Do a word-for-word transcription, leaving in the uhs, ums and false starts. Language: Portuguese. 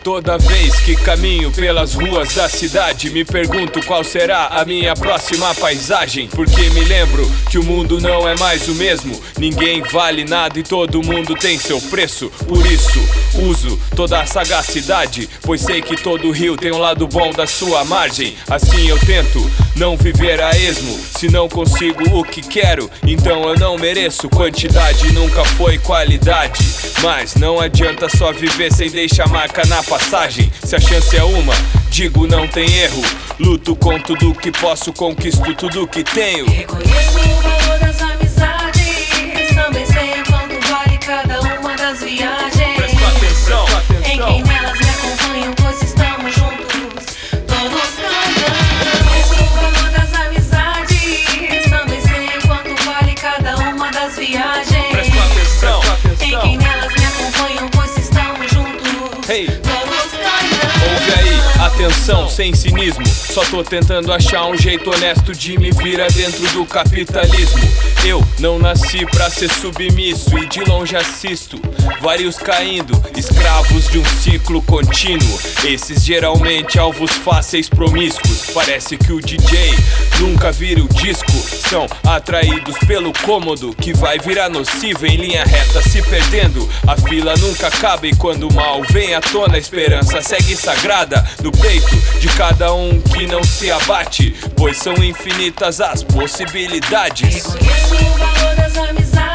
Toda vez que caminho pelas ruas da cidade, me pergunto qual será a minha próxima paisagem. Porque me lembro que o mundo não é mais o mesmo. Ninguém vale nada e todo mundo tem seu preço. Por isso uso toda a sagacidade, pois sei que todo rio tem um lado bom da sua margem. Assim eu tento não viver a esmo. Se não consigo o que quero, então eu não mereço. Quantidade nunca foi qualidade, mas não adianta só viver sem deixar marca na passagem. Se a chance é uma, digo não tem erro. Luto com tudo que posso, conquisto tudo que tenho. Reconheço o valor das amizades, também sei o quanto vale cada uma das viagens. Presta atenção, em quem nelas me acompanham, pois estamos juntos, todos cantando. Reconheço o valor das amizades, também sei o quanto vale cada uma das viagens. Presta atenção, em quem nelas me acompanham, pois estamos juntos, hey. todos cantando. Ouve aí, atenção, sem cinismo. Só tô tentando achar um jeito honesto de me virar dentro do capitalismo. Eu não nasci pra ser submisso e de longe assisto vários caindo, escravos de um ciclo contínuo. Esses geralmente alvos fáceis, promíscuos. Parece que o D J nunca vira o disco. São atraídos pelo cômodo que vai virar nocivo em linha reta, se perdendo. A fila nunca acaba e quando o mal vem à tona, a esperança segue sagrada no peito de cada um que não se abate, pois são infinitas as possibilidades. Reconheço o valor das amizades.